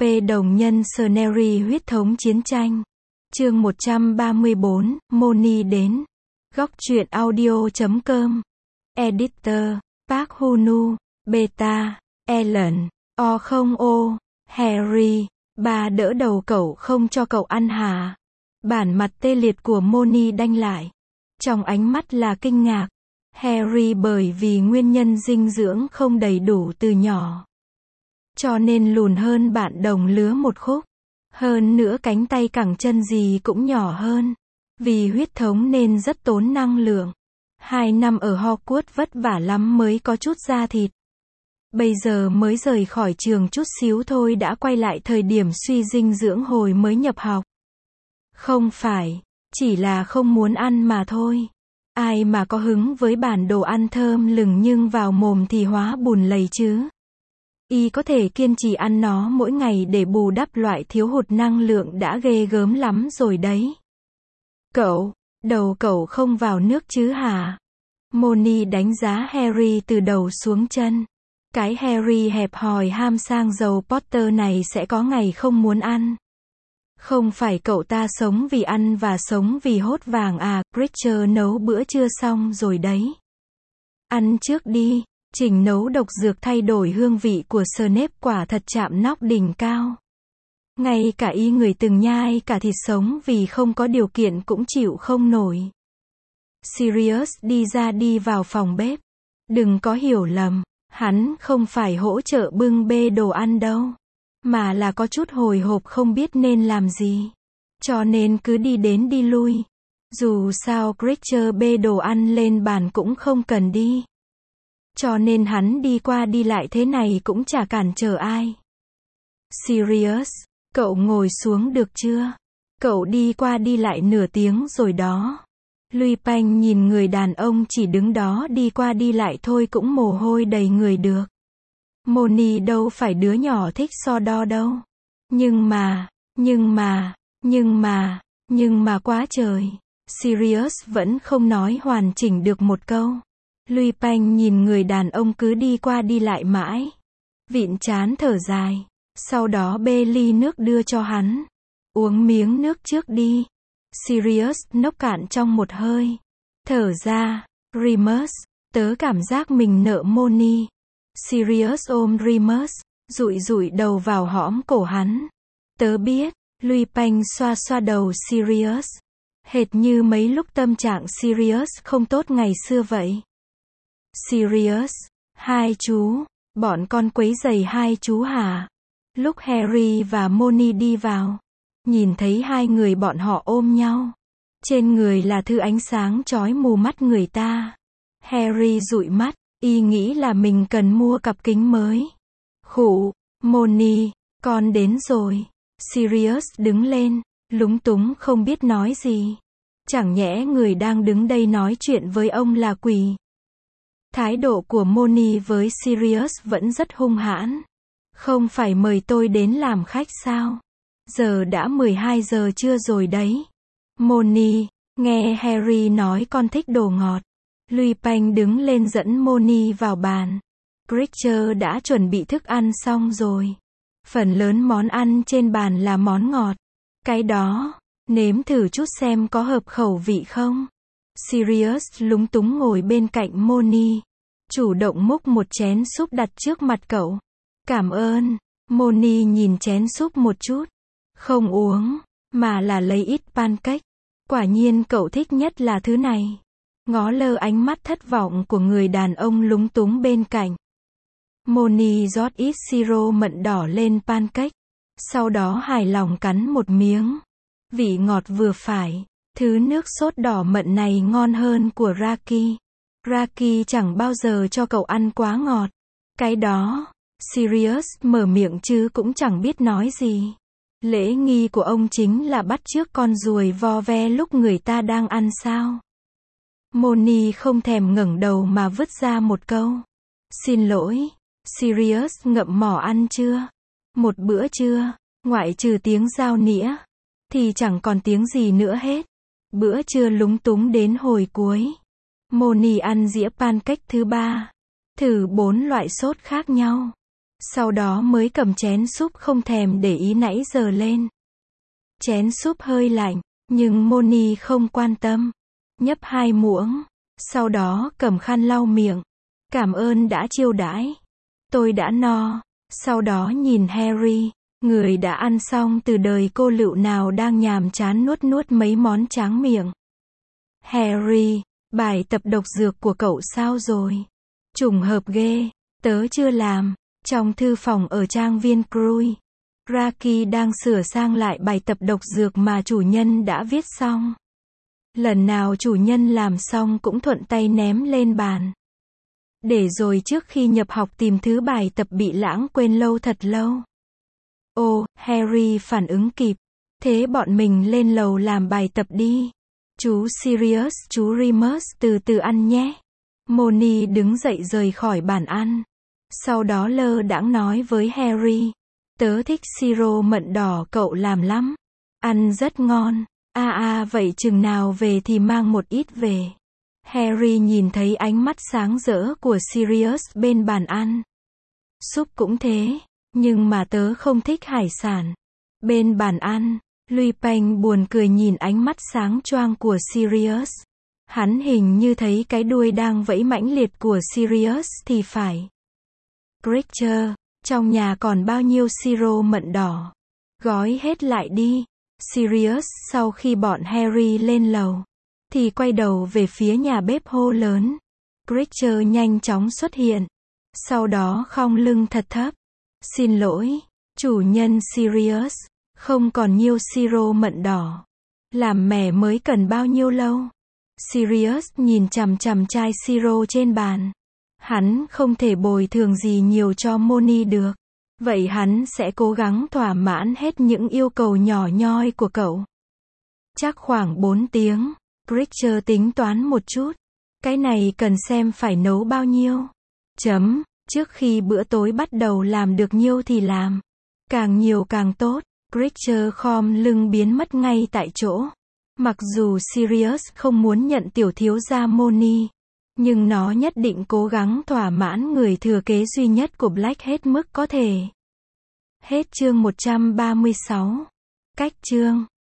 Đồng nhân Scenery huyết thống chiến tranh. Chương 134, Moni đến. Góc truyện audio.com. Editor, Park Hunu, Beta, Ellen, O không O, Harry, bà đỡ đầu cậu không cho cậu ăn hả? Bản mặt tê liệt của Moni đanh lại. Trong ánh mắt là kinh ngạc. Harry bởi vì nguyên nhân dinh dưỡng không đầy đủ từ nhỏ, cho nên lùn hơn bạn đồng lứa một khúc. Hơn nữa cánh tay cẳng chân gì cũng nhỏ hơn. Vì huyết thống nên rất tốn năng lượng. 2 năm ở Hogwarts vất vả lắm mới có chút da thịt. Bây giờ mới rời khỏi trường chút xíu thôi đã quay lại thời điểm suy dinh dưỡng hồi mới nhập học. Không phải, chỉ là không muốn ăn mà thôi. Ai mà có hứng với bản đồ ăn thơm lừng nhưng vào mồm thì hóa bùn lầy chứ. Y có thể kiên trì ăn nó mỗi ngày để bù đắp loại thiếu hụt năng lượng đã ghê gớm lắm rồi đấy. Cậu, đầu cậu không vào nước chứ hả? Moni đánh giá Harry từ đầu xuống chân. Cái Harry hẹp hòi ham sang giàu Potter này sẽ có ngày không muốn ăn. Không phải cậu ta sống vì ăn và sống vì hốt vàng à? Creature nấu bữa trưa xong rồi đấy. Ăn trước đi. Trình nấu độc dược thay đổi hương vị của Snape quả thật chạm nóc đỉnh cao. Ngay cả y người từng nhai cả thịt sống vì không có điều kiện cũng chịu không nổi. Sirius đi vào phòng bếp. Đừng có hiểu lầm, hắn không phải hỗ trợ bưng bê đồ ăn đâu, mà là có chút hồi hộp không biết nên làm gì. Cho nên cứ đi đến đi lui. Dù sao Creature bê đồ ăn lên bàn cũng không cần đi. Cho nên hắn đi qua đi lại thế này cũng chả cản trở ai. Sirius, cậu ngồi xuống được chưa? Cậu đi qua đi lại nửa tiếng rồi đó. Lupin nhìn người đàn ông chỉ đứng đó đi qua đi lại thôi cũng mồ hôi đầy người được. Moni đâu phải đứa nhỏ thích so đo đâu. Nhưng mà quá trời. Sirius vẫn không nói hoàn chỉnh được một câu. Lupin nhìn người đàn ông cứ đi qua đi lại mãi. Vịn trán thở dài. Sau đó bê ly nước đưa cho hắn. Uống miếng nước trước đi. Sirius nốc cạn trong một hơi. Thở ra. Remus, tớ cảm giác mình nợ Moni. Sirius ôm Remus, dụi đầu vào hõm cổ hắn. Tớ biết. Lupin xoa xoa đầu Sirius. Hệt như mấy lúc tâm trạng Sirius không tốt ngày xưa vậy. Sirius, hai chú, bọn con quấy rầy hai chú hả? Lúc Harry và Moni đi vào, nhìn thấy hai người bọn họ ôm nhau. Trên người là thứ ánh sáng chói mù mắt người ta. Harry dụi mắt, y nghĩ là mình cần mua cặp kính mới. Khụ, Moni, con đến rồi. Sirius đứng lên, lúng túng không biết nói gì. Chẳng nhẽ người đang đứng đây nói chuyện với ông là quỷ. Thái độ của Moni với Sirius vẫn rất hung hãn. Không phải mời tôi đến làm khách sao? Giờ đã 12 giờ trưa rồi đấy. Moni, nghe Harry nói con thích đồ ngọt. Lupin đứng lên dẫn Moni vào bàn. Creature đã chuẩn bị thức ăn xong rồi. Phần lớn món ăn trên bàn là món ngọt. Cái đó, nếm thử chút xem có hợp khẩu vị không? Sirius lúng túng ngồi bên cạnh Moni. Chủ động múc một chén súp đặt trước mặt cậu. Cảm ơn. Moni nhìn chén súp một chút. Không uống, mà là lấy ít pancake. Quả nhiên cậu thích nhất là thứ này. Ngó lơ ánh mắt thất vọng của người đàn ông lúng túng bên cạnh. Moni rót ít siro mận đỏ lên pancake. Sau đó hài lòng cắn một miếng. Vị ngọt vừa phải. Thứ nước sốt đỏ mận này ngon hơn của Raki. Raki chẳng bao giờ cho cậu ăn quá ngọt. Cái đó. Sirius mở miệng chứ cũng chẳng biết nói gì. Lễ nghi của ông chính là bắt chước con ruồi vo ve lúc người ta đang ăn sao? Moni không thèm ngẩng đầu mà vứt ra một câu. Xin lỗi. Sirius ngậm mỏ ăn chưa? Một bữa trưa, ngoại trừ tiếng dao nĩa, thì chẳng còn tiếng gì nữa hết. Bữa trưa lúng túng đến hồi cuối. Moni ăn dĩa pancake thứ 3. Thử 4 loại sốt khác nhau. Sau đó mới cầm chén súp không thèm để ý nãy giờ lên. Chén súp hơi lạnh, nhưng Moni không quan tâm. Nhấp 2 muỗng, sau đó cầm khăn lau miệng. Cảm ơn đã chiêu đãi. Tôi đã no. Sau đó nhìn Harry, người đã ăn xong từ đời cô lựu nào đang nhàm chán nuốt nuốt mấy món tráng miệng. Harry, bài tập độc dược của cậu sao rồi? Trùng hợp ghê, tớ chưa làm. Trong thư phòng ở trang viên Krui, Raki đang sửa sang lại bài tập độc dược mà chủ nhân đã viết xong. Lần nào chủ nhân làm xong cũng thuận tay ném lên bàn. Để rồi trước khi nhập học tìm thứ bài tập bị lãng quên lâu thật lâu. Ô, Harry phản ứng kịp. Thế bọn mình lên lầu làm bài tập đi. Chú Sirius, chú Remus từ từ ăn nhé. Moni đứng dậy rời khỏi bàn ăn. Sau đó lơ đãng nói với Harry. Tớ thích siro mận đỏ cậu làm lắm. Ăn rất ngon. Vậy chừng nào về thì mang một ít về. Harry nhìn thấy ánh mắt sáng rỡ của Sirius bên bàn ăn. Súp cũng thế, nhưng mà tớ không thích hải sản. Bên bàn ăn, Lupin buồn cười nhìn ánh mắt sáng choang của Sirius. Hắn hình như thấy cái đuôi đang vẫy mãnh liệt của Sirius thì phải. Creature, trong nhà còn bao nhiêu siro mận đỏ? Gói hết lại đi. Sirius sau khi bọn Harry lên lầu, thì quay đầu về phía nhà bếp hô lớn. Creature nhanh chóng xuất hiện. Sau đó khom lưng thật thấp. Xin lỗi, chủ nhân Sirius, không còn nhiêu siro mận đỏ. Làm mẻ mới cần bao nhiêu lâu? Sirius nhìn chằm chằm chai siro trên bàn. Hắn không thể bồi thường gì nhiều cho Moni được. Vậy hắn sẽ cố gắng thỏa mãn hết những yêu cầu nhỏ nhoi của cậu. Chắc khoảng 4 tiếng. Creature tính toán một chút. Cái này cần xem phải nấu bao nhiêu. Trước khi bữa tối bắt đầu làm được nhiêu thì làm. Càng nhiều càng tốt. Creature khom lưng biến mất ngay tại chỗ. Mặc dù Sirius không muốn nhận tiểu thiếu gia Moni, nhưng nó nhất định cố gắng thỏa mãn người thừa kế duy nhất của Black hết mức có thể. Hết chương 136. Cách chương